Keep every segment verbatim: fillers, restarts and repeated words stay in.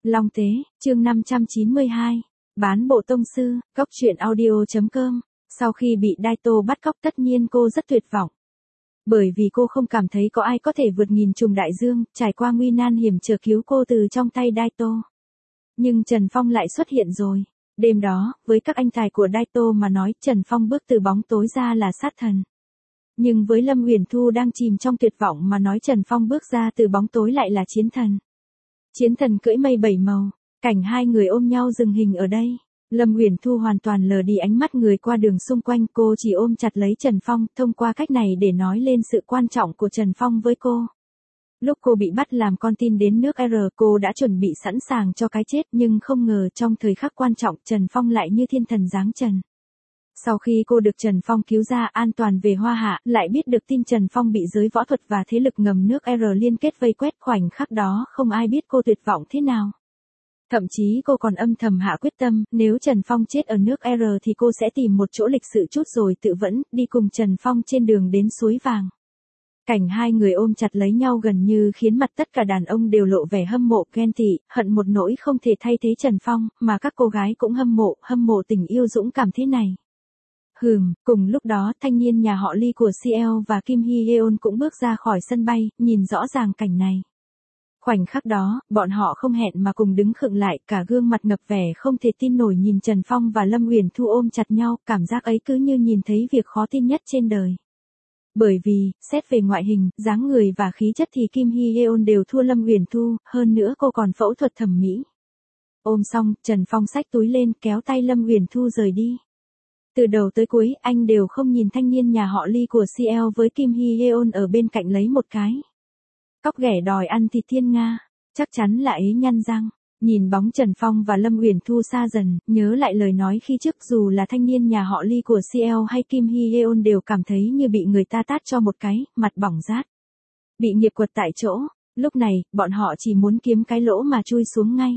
Long Tế, chương năm trăm chín mươi hai. Bán bộ tông sư, Cóc truyện audio.com. Sau khi bị Daito bắt cóc tất nhiên cô rất tuyệt vọng. Bởi vì cô không cảm thấy có ai có thể vượt nghìn trùng đại dương, trải qua nguy nan hiểm trở cứu cô từ trong tay Daito. Nhưng Trần Phong lại xuất hiện rồi. Đêm đó, với các anh tài của Daito mà nói, Trần Phong bước từ bóng tối ra là sát thần. Nhưng với Lâm Uyển Thu đang chìm trong tuyệt vọng mà nói Trần Phong bước ra từ bóng tối lại là chiến thần. Chiến thần cưỡi mây bảy màu, cảnh hai người ôm nhau dừng hình ở đây. Lâm Uyển Thu hoàn toàn lờ đi ánh mắt người qua đường xung quanh, cô chỉ ôm chặt lấy Trần Phong, thông qua cách này để nói lên sự quan trọng của Trần Phong với cô. Lúc cô bị bắt làm con tin đến nước R, cô đã chuẩn bị sẵn sàng cho cái chết, nhưng không ngờ trong thời khắc quan trọng Trần Phong lại như thiên thần giáng trần. Sau khi cô được Trần Phong cứu ra an toàn về Hoa Hạ, lại biết được tin Trần Phong bị giới võ thuật và thế lực ngầm nước R liên kết vây quét, khoảnh khắc đó không ai biết cô tuyệt vọng thế nào. Thậm chí cô còn âm thầm hạ quyết tâm, nếu Trần Phong chết ở nước R thì cô sẽ tìm một chỗ lịch sự chút rồi tự vẫn, đi cùng Trần Phong trên đường đến suối vàng. Cảnh hai người ôm chặt lấy nhau gần như khiến mặt tất cả đàn ông đều lộ vẻ hâm mộ, ghen tị, hận một nỗi không thể thay thế Trần Phong, mà các cô gái cũng hâm mộ, hâm mộ tình yêu dũng cảm thế này. Hừm, cùng lúc đó thanh niên nhà họ Lee của xê lờ và Kim Hye-yeon cũng bước ra khỏi sân bay, nhìn rõ ràng cảnh này. Khoảnh khắc đó, bọn họ không hẹn mà cùng đứng khựng lại, cả gương mặt ngập vẻ không thể tin nổi nhìn Trần Phong và Lâm Uyển Thu ôm chặt nhau, cảm giác ấy cứ như nhìn thấy việc khó tin nhất trên đời. Bởi vì, xét về ngoại hình, dáng người và khí chất thì Kim Hye-yeon đều thua Lâm Uyển Thu, hơn nữa cô còn phẫu thuật thẩm mỹ. Ôm xong, Trần Phong xách túi lên kéo tay Lâm Uyển Thu rời đi. Từ đầu tới cuối, anh đều không nhìn thanh niên nhà họ Lee của xê lờ với Kim Hye-yeon ở bên cạnh lấy một cái. Cóc ghẻ đòi ăn thịt thiên nga, chắc chắn là ấy nhăn răng. Nhìn bóng Trần Phong và Lâm Uyển Thu xa dần, nhớ lại lời nói khi trước, dù là thanh niên nhà họ Lee của xê lờ hay Kim Hye-yeon đều cảm thấy như bị người ta tát cho một cái, mặt bỏng rát. Bị nghiệp quật tại chỗ, lúc này, bọn họ chỉ muốn kiếm cái lỗ mà chui xuống ngay.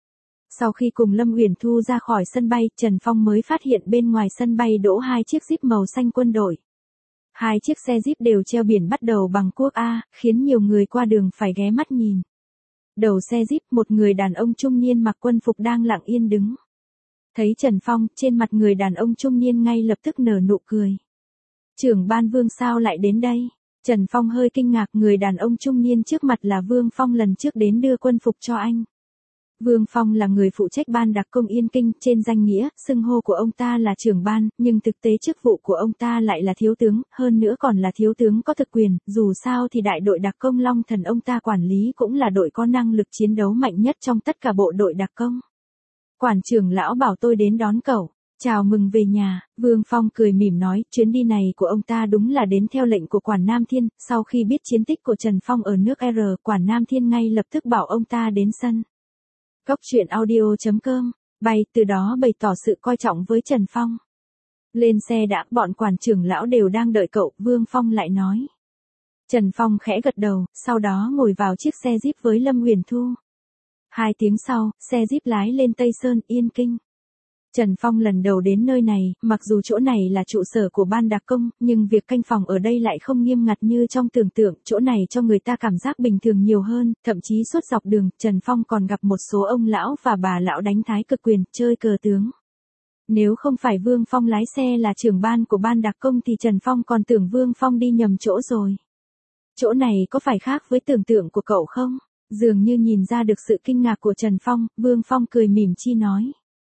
Sau khi cùng Lâm Uyển Thu ra khỏi sân bay, Trần Phong mới phát hiện bên ngoài sân bay đỗ hai chiếc Jeep màu xanh quân đội. Hai chiếc xe Jeep đều treo biển bắt đầu bằng quốc A, khiến nhiều người qua đường phải ghé mắt nhìn. Đầu xe Jeep, một người đàn ông trung niên mặc quân phục đang lặng yên đứng. Thấy Trần Phong, trên mặt người đàn ông trung niên ngay lập tức nở nụ cười. Trưởng ban Vương sao lại đến đây? Trần Phong hơi kinh ngạc, người đàn ông trung niên trước mặt là Vương Phong lần trước đến đưa quân phục cho anh. Vương Phong là người phụ trách ban đặc công Yên Kinh, trên danh nghĩa, xưng hô của ông ta là trưởng ban, nhưng thực tế chức vụ của ông ta lại là thiếu tướng, hơn nữa còn là thiếu tướng có thực quyền, dù sao thì đại đội đặc công Long Thần ông ta quản lý cũng là đội có năng lực chiến đấu mạnh nhất trong tất cả bộ đội đặc công. Quản trưởng lão bảo tôi đến đón cậu, chào mừng về nhà, Vương Phong cười mỉm nói, chuyến đi này của ông ta đúng là đến theo lệnh của Quản Nam Thiên, sau khi biết chiến tích của Trần Phong ở nước R, Quản Nam Thiên ngay lập tức bảo ông ta đến sân. Cóc truyện audio.com, bay, từ đó bày tỏ sự coi trọng với Trần Phong. Lên xe đã, bọn quản trưởng lão đều đang đợi cậu, Vương Phong lại nói. Trần Phong khẽ gật đầu, sau đó ngồi vào chiếc xe Jeep với Lâm Uyển Thu. Hai tiếng sau, xe Jeep lái lên Tây Sơn, Yên Kinh. Trần Phong lần đầu đến nơi này, mặc dù chỗ này là trụ sở của ban đặc công, nhưng việc canh phòng ở đây lại không nghiêm ngặt như trong tưởng tượng, chỗ này cho người ta cảm giác bình thường nhiều hơn, thậm chí suốt dọc đường, Trần Phong còn gặp một số ông lão và bà lão đánh thái cực quyền, chơi cờ tướng. Nếu không phải Vương Phong lái xe là trưởng ban của ban đặc công thì Trần Phong còn tưởng Vương Phong đi nhầm chỗ rồi. Chỗ này có phải khác với tưởng tượng của cậu không? Dường như nhìn ra được sự kinh ngạc của Trần Phong, Vương Phong cười mỉm chi nói.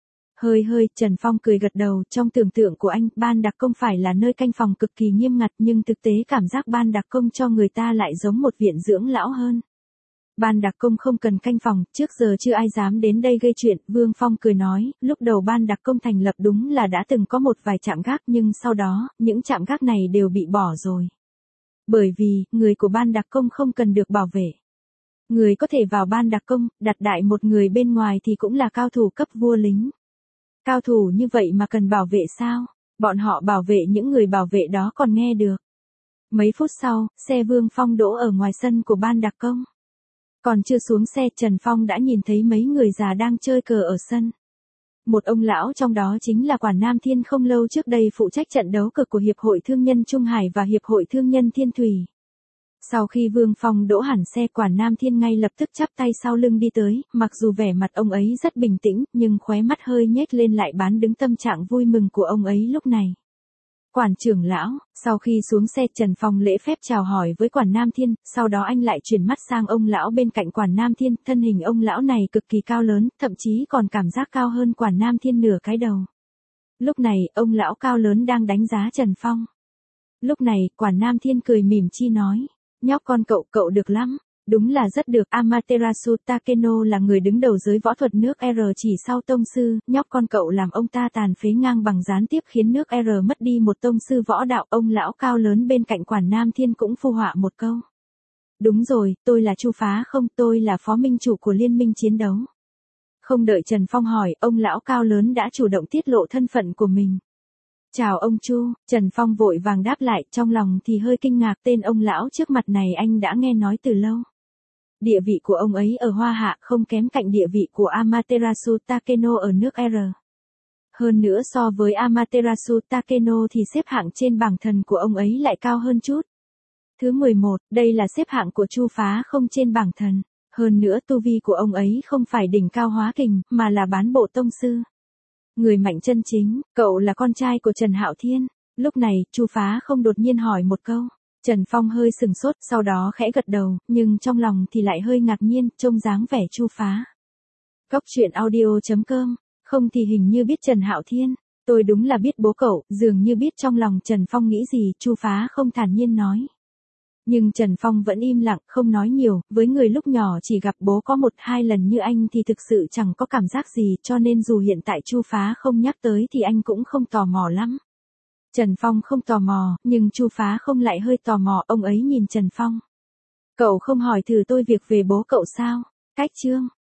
Hơi hơi, Trần Phong cười gật đầu, trong tưởng tượng của anh, ban đặc công phải là nơi canh phòng cực kỳ nghiêm ngặt, nhưng thực tế cảm giác ban đặc công cho người ta lại giống một viện dưỡng lão hơn. Ban đặc công không cần canh phòng, trước giờ chưa ai dám đến đây gây chuyện, Vương Phong cười nói, lúc đầu ban đặc công thành lập đúng là đã từng có một vài trạm gác, nhưng sau đó, những trạm gác này đều bị bỏ rồi. Bởi vì, người của ban đặc công không cần được bảo vệ. Người có thể vào ban đặc công, đặt đại một người bên ngoài thì cũng là cao thủ cấp vua lính. Cao thủ như vậy mà cần bảo vệ sao? Bọn họ bảo vệ những người bảo vệ đó còn nghe được. Mấy phút sau, xe Vương Phong đỗ ở ngoài sân của ban đặc công. Còn chưa xuống xe, Trần Phong đã nhìn thấy mấy người già đang chơi cờ ở sân. Một ông lão trong đó chính là Quản Nam Thiên không lâu trước đây phụ trách trận đấu cờ của Hiệp hội Thương nhân Trung Hải và Hiệp hội Thương nhân Thiên Thủy. Sau khi Vương Phong đỗ hẳn xe, Quản Nam Thiên ngay lập tức chắp tay sau lưng đi tới, mặc dù vẻ mặt ông ấy rất bình tĩnh, nhưng khóe mắt hơi nhếch lên lại bán đứng tâm trạng vui mừng của ông ấy lúc này. Quản trưởng lão, sau khi xuống xe Trần Phong lễ phép chào hỏi với Quản Nam Thiên, sau đó anh lại chuyển mắt sang ông lão bên cạnh Quản Nam Thiên, thân hình ông lão này cực kỳ cao lớn, thậm chí còn cảm giác cao hơn Quản Nam Thiên nửa cái đầu. Lúc này, ông lão cao lớn đang đánh giá Trần Phong. Lúc này, Quản Nam Thiên cười mỉm chi nói, nhóc con cậu, cậu được lắm. Đúng là rất được, Amaterasu Takeno là người đứng đầu giới võ thuật nước R chỉ sau tông sư, nhóc con cậu làm ông ta tàn phế ngang bằng gián tiếp khiến nước R mất đi một tông sư võ đạo. Ông lão cao lớn bên cạnh Quản Nam Thiên cũng phụ họa một câu. Đúng rồi, tôi là Chu Phá không, tôi là phó minh chủ của liên minh chiến đấu. Không đợi Trần Phong hỏi, ông lão cao lớn đã chủ động tiết lộ thân phận của mình. Chào ông Chu, Trần Phong vội vàng đáp lại, trong lòng thì hơi kinh ngạc, tên ông lão trước mặt này anh đã nghe nói từ lâu. Địa vị của ông ấy ở Hoa Hạ không kém cạnh địa vị của Amaterasu Takeno ở nước R. Hơn nữa so với Amaterasu Takeno thì xếp hạng trên bảng thần của ông ấy lại cao hơn chút. Thứ mười một, đây là xếp hạng của Chu Phá không trên bảng thần. Hơn nữa tu vi của ông ấy không phải đỉnh cao hóa kình, mà là bán bộ tông sư. Người mạnh chân chính, cậu là con trai của Trần Hạo Thiên. Lúc này, Chu Phá không đột nhiên hỏi một câu. Trần Phong hơi sừng sốt, sau đó khẽ gật đầu, nhưng trong lòng thì lại hơi ngạc nhiên, trông dáng vẻ Chu Phá. Cóc truyện audio chấm com, không thì hình như biết Trần Hạo Thiên, tôi đúng là biết bố cậu, dường như biết trong lòng Trần Phong nghĩ gì, Chu Phá không thản nhiên nói. Nhưng Trần Phong vẫn im lặng, không nói nhiều, với người lúc nhỏ chỉ gặp bố có một hai lần như anh thì thực sự chẳng có cảm giác gì, cho nên dù hiện tại Chu Phá không nhắc tới thì anh cũng không tò mò lắm. Trần Phong không tò mò, nhưng Chu Phá không lại hơi tò mò, ông ấy nhìn Trần Phong. Cậu không hỏi thử tôi việc về bố cậu sao? Cách chương.